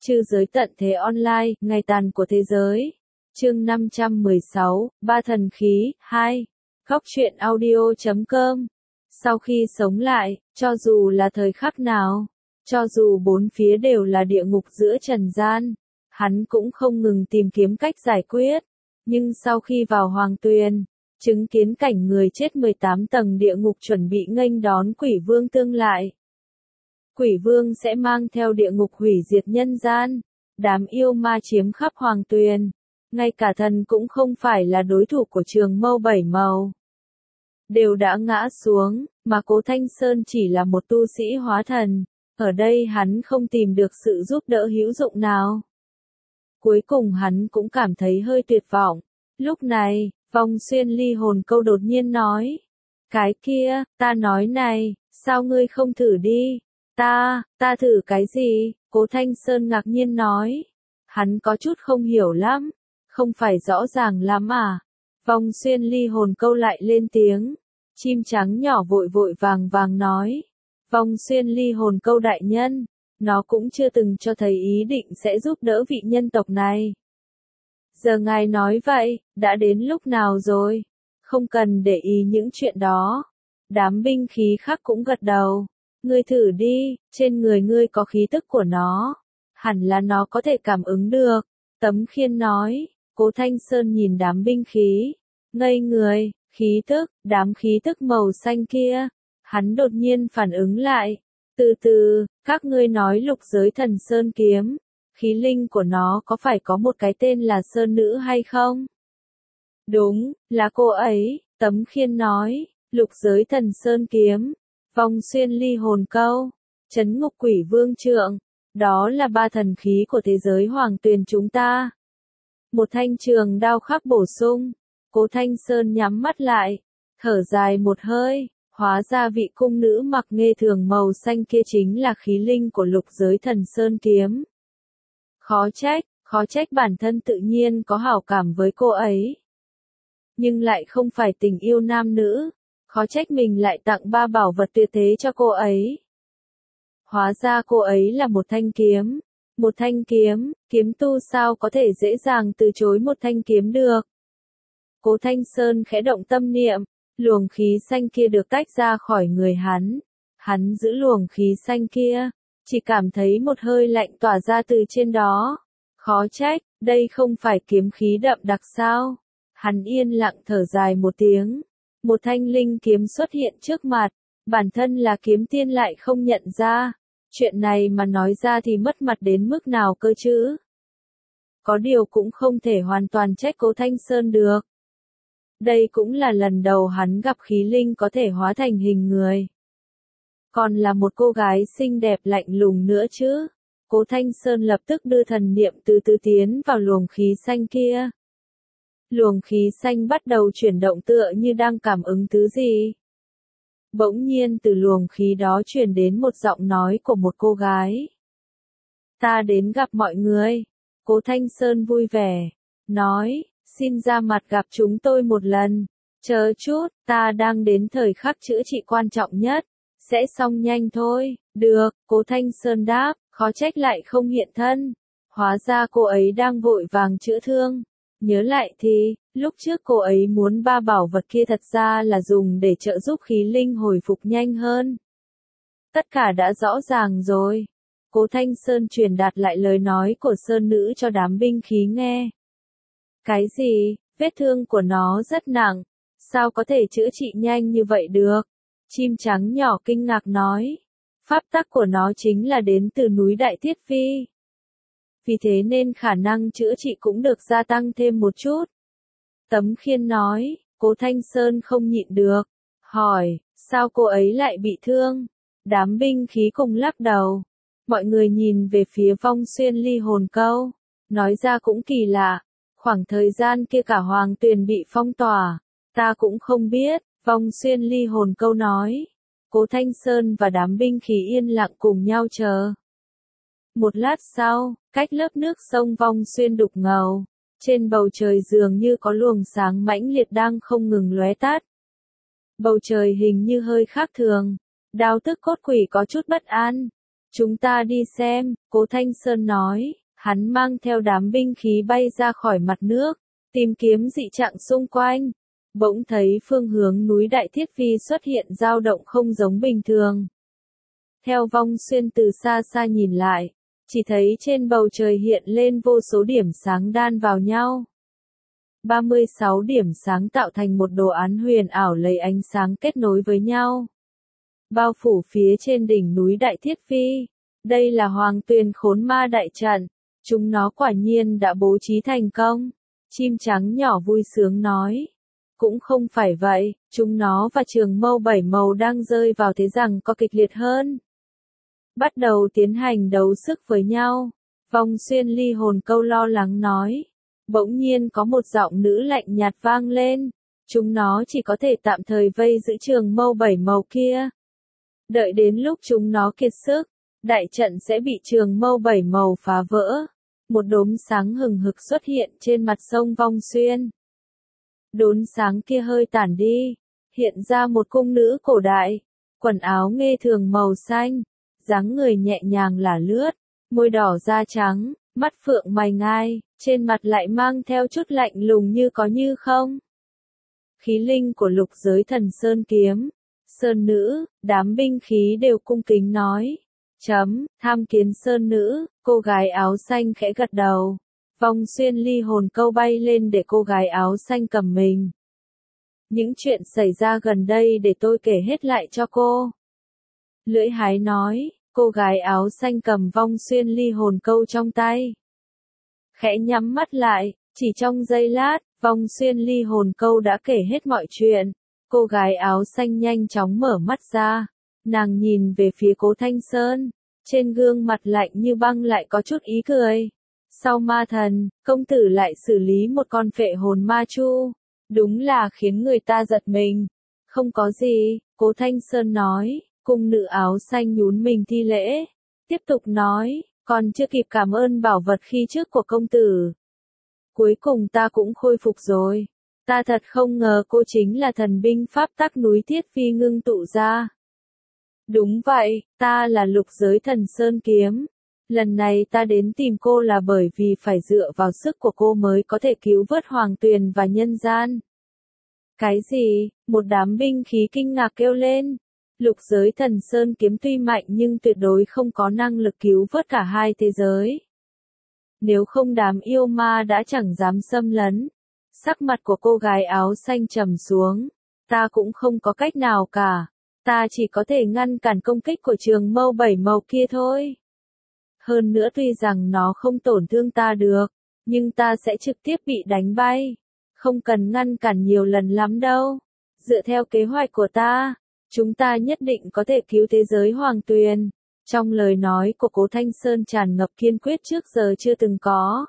Trư giới tận thế online, ngày tàn của thế giới. Chương 516, Ba thần khí, 2. Góc truyện audio.com. Sau khi sống lại, cho dù là thời khắc nào, cho dù bốn phía đều là địa ngục giữa trần gian, hắn cũng không ngừng tìm kiếm cách giải quyết. Nhưng sau khi vào Hoàng Tuyền, chứng kiến cảnh người chết 18 tầng địa ngục chuẩn bị nghênh đón quỷ vương tương lại. Quỷ vương sẽ mang theo địa ngục hủy diệt nhân gian, đám yêu ma chiếm khắp Hoàng Tuyền, ngay cả thần cũng không phải là đối thủ của Trường Mâu Bảy Màu. Đều đã ngã xuống, mà Cố Thanh Sơn chỉ là một tu sĩ hóa thần, ở đây hắn không tìm được sự giúp đỡ hữu dụng nào. Cuối cùng hắn cũng cảm thấy hơi tuyệt vọng. Lúc này, Vong Xuyên ly hồn câu đột nhiên nói. Cái kia, ta nói này, sao ngươi không thử đi? Ta thử cái gì? Cố Thanh Sơn ngạc nhiên nói. Hắn có chút không hiểu lắm, không phải rõ ràng lắm à? Vong Xuyên ly hồn câu lại lên tiếng. Chim trắng nhỏ vội vội vàng vàng nói. Vong Xuyên ly hồn câu đại nhân, nó cũng chưa từng cho thấy ý định sẽ giúp đỡ vị nhân tộc này. Giờ ngài nói vậy, đã đến lúc nào rồi? Không cần để ý những chuyện đó. Đám binh khí khác cũng gật đầu. Ngươi thử đi, trên người ngươi có khí tức của nó. Hẳn là nó có thể cảm ứng được. Tấm Khiên nói. Cố Thanh Sơn nhìn đám binh khí. Ngây người, khí tức, đám khí tức màu xanh kia. Hắn đột nhiên phản ứng lại. Từ từ, các ngươi nói Lục Giới Thần Sơn Kiếm. Khí linh của nó có phải có một cái tên là Sơn Nữ hay không? Đúng, là cô ấy, Tấm Khiên nói. Lục Giới Thần Sơn Kiếm. Vong Xuyên ly hồn câu. Trấn Ngục Quỷ Vương Trượng. Đó là ba thần khí của thế giới Hoàng Tuyền chúng ta. Một thanh trường đao khắc bổ sung. Cố Thanh Sơn nhắm mắt lại, thở dài một hơi, hóa ra vị cung nữ mặc nghê thường màu xanh kia chính là khí linh của Lục Giới Thần Sơn Kiếm. Khó trách bản thân tự nhiên có hảo cảm với cô ấy. Nhưng lại không phải tình yêu nam nữ, khó trách mình lại tặng ba bảo vật tuyệt thế cho cô ấy. Hóa ra cô ấy là một thanh kiếm. Một thanh kiếm, kiếm tu sao có thể dễ dàng từ chối một thanh kiếm được. Cố Thanh Sơn khẽ động tâm niệm, luồng khí xanh kia được tách ra khỏi người hắn. Hắn giữ luồng khí xanh kia, chỉ cảm thấy một hơi lạnh tỏa ra từ trên đó. Khó trách, đây không phải kiếm khí đậm đặc sao? Hắn yên lặng thở dài một tiếng. Một thanh linh kiếm xuất hiện trước mặt, bản thân là kiếm tiên lại không nhận ra. Chuyện này mà nói ra thì mất mặt đến mức nào cơ chứ? Có điều cũng không thể hoàn toàn trách Cố Thanh Sơn được. Đây cũng là lần đầu hắn gặp khí linh có thể hóa thành hình người. Còn là một cô gái xinh đẹp lạnh lùng nữa chứ. Cố Thanh Sơn lập tức đưa thần niệm từ từ tiến vào luồng khí xanh kia. Luồng khí xanh bắt đầu chuyển động tựa như đang cảm ứng thứ gì. Bỗng nhiên từ luồng khí đó truyền đến một giọng nói của một cô gái. Ta đến gặp mọi người. Cố Thanh Sơn vui vẻ, nói, xin ra mặt gặp chúng tôi một lần. Chờ chút, ta đang đến thời khắc chữa trị quan trọng nhất. Sẽ xong nhanh thôi. Được, Cố Thanh Sơn đáp, khó trách lại không hiện thân. Hóa ra cô ấy đang vội vàng chữa thương. Nhớ lại thì, lúc trước cô ấy muốn ba bảo vật kia thật ra là dùng để trợ giúp khí linh hồi phục nhanh hơn. Tất cả đã rõ ràng rồi. Cố Thanh Sơn truyền đạt lại lời nói của Sơn Nữ cho đám binh khí nghe. Cái gì? Vết thương của nó rất nặng. Sao có thể chữa trị nhanh như vậy được? Chim trắng nhỏ kinh ngạc nói. Pháp tắc của nó chính là đến từ núi Đại Thiết Phi. Vì thế nên khả năng chữa trị cũng được gia tăng thêm một chút. Tấm Khiên nói. Cố Thanh Sơn không nhịn được. Hỏi, sao cô ấy lại bị thương? Đám binh khí cùng lắc đầu. Mọi người nhìn về phía Vong Xuyên ly hồn câu. Nói ra cũng kỳ lạ. Khoảng thời gian kia cả Hoàng Tuyền bị phong tỏa. Ta cũng không biết. Vong Xuyên ly hồn câu nói. Cố Thanh Sơn và đám binh khí yên lặng cùng nhau chờ. Một lát sau, cách lớp nước sông Vong Xuyên đục ngầu, trên bầu trời dường như có luồng sáng mãnh liệt đang không ngừng lóe tắt. Bầu trời hình như hơi khác thường. Đao Tức Cốt Quỷ có chút bất an. Chúng ta đi xem, Cố Thanh Sơn nói, hắn mang theo đám binh khí bay ra khỏi mặt nước, tìm kiếm dị trạng xung quanh. Bỗng thấy phương hướng núi Đại Thiết Phi xuất hiện dao động không giống bình thường. Theo Vong Xuyên từ xa xa nhìn lại, chỉ thấy trên bầu trời hiện lên vô số điểm sáng đan vào nhau. 36 điểm sáng tạo thành một đồ án huyền ảo lấy ánh sáng kết nối với nhau. Bao phủ phía trên đỉnh núi Đại Thiết Phi. Đây là Hoàng Tuyền Khốn Ma đại trận. Chúng nó quả nhiên đã bố trí thành công. Chim trắng nhỏ vui sướng nói. Cũng không phải vậy, chúng nó và trường mâu 7 màu đang rơi vào thế rằng có kịch liệt hơn. Bắt đầu tiến hành đấu sức với nhau. Vong Xuyên Ly Hồn Câu lo lắng nói. Bỗng nhiên có một giọng nữ lạnh nhạt vang lên. Chúng nó chỉ có thể tạm thời vây giữ trường mâu 7 màu kia. Đợi đến lúc chúng nó kiệt sức, đại trận sẽ bị trường mâu 7 màu phá vỡ. Một đốm sáng hừng hực xuất hiện trên mặt sông Vong Xuyên. Đốm sáng kia hơi tản đi, hiện ra một cung nữ cổ đại, quần áo nghê thường màu xanh, dáng người nhẹ nhàng lả lướt, môi đỏ da trắng, mắt phượng mày ngai, trên mặt lại mang theo chút lạnh lùng như có như không. Khí linh của Lục Giới Thần Sơn Kiếm, Sơn Nữ, đám binh khí đều cung kính nói. Tham kiến Sơn Nữ, cô gái áo xanh khẽ gật đầu. Vong Xuyên Ly Hồn Câu bay lên để cô gái áo xanh cầm mình. Những chuyện xảy ra gần đây để tôi kể hết lại cho cô. Lưỡi hái nói, cô gái áo xanh cầm Vong Xuyên Ly Hồn Câu trong tay. Khẽ nhắm mắt lại, chỉ trong giây lát, Vong Xuyên Ly Hồn Câu đã kể hết mọi chuyện. Cô gái áo xanh nhanh chóng mở mắt ra. Nàng nhìn về phía Cố Thanh Sơn. Trên gương mặt lạnh như băng lại có chút ý cười. Sau ma thần, công tử lại xử lý một con phệ hồn ma chu. Đúng là khiến người ta giật mình. Không có gì, Cố Thanh Sơn nói. Cung nữ áo xanh nhún mình thi lễ. Tiếp tục nói, còn chưa kịp cảm ơn bảo vật khi trước của công tử. Cuối cùng ta cũng khôi phục rồi. Ta thật không ngờ cô chính là thần binh pháp tắc núi Thiết Phi ngưng tụ ra. Đúng vậy, ta là Lục Giới Thần Sơn Kiếm. Lần này ta đến tìm cô là bởi vì phải dựa vào sức của cô mới có thể cứu vớt Hoàng Tuyền và nhân gian. Cái gì? Một đám binh khí kinh ngạc kêu lên. Lục Giới Thần Sơn Kiếm tuy mạnh nhưng tuyệt đối không có năng lực cứu vớt cả hai thế giới. Nếu không đám yêu ma đã chẳng dám xâm lấn. Sắc mặt của cô gái áo xanh trầm xuống. Ta cũng không có cách nào cả. Ta chỉ có thể ngăn cản công kích của trường mâu 7 màu kia thôi. Hơn nữa tuy rằng nó không tổn thương ta được, nhưng ta sẽ trực tiếp bị đánh bay. Không cần ngăn cản nhiều lần lắm đâu. Dựa theo kế hoạch của ta, chúng ta nhất định có thể cứu thế giới Hoàng Tuyền. Trong lời nói của Cố Thanh Sơn tràn ngập kiên quyết trước giờ chưa từng có.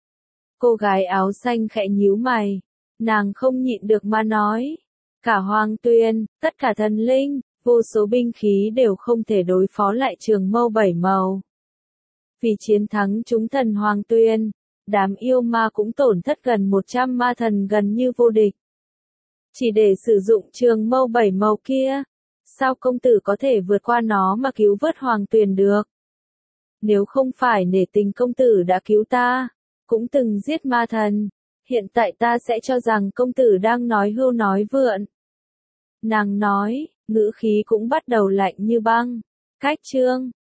Cô gái áo xanh khẽ nhíu mày. Nàng không nhịn được mà nói. Cả Hoàng Tuyền, tất cả thần linh, vô số binh khí đều không thể đối phó lại trường mâu 7 màu. Vì chiến thắng chúng thần Hoàng Tuyền, đám yêu ma cũng tổn thất gần 100 ma thần gần như vô địch. Chỉ để sử dụng trường mâu 7 màu kia, sao công tử có thể vượt qua nó mà cứu vớt Hoàng Tuyền được? Nếu không phải nể tình công tử đã cứu ta, cũng từng giết ma thần, hiện tại ta sẽ cho rằng công tử đang nói hưu nói vượn. Nàng nói, ngữ khí cũng bắt đầu lạnh như băng. Cách chương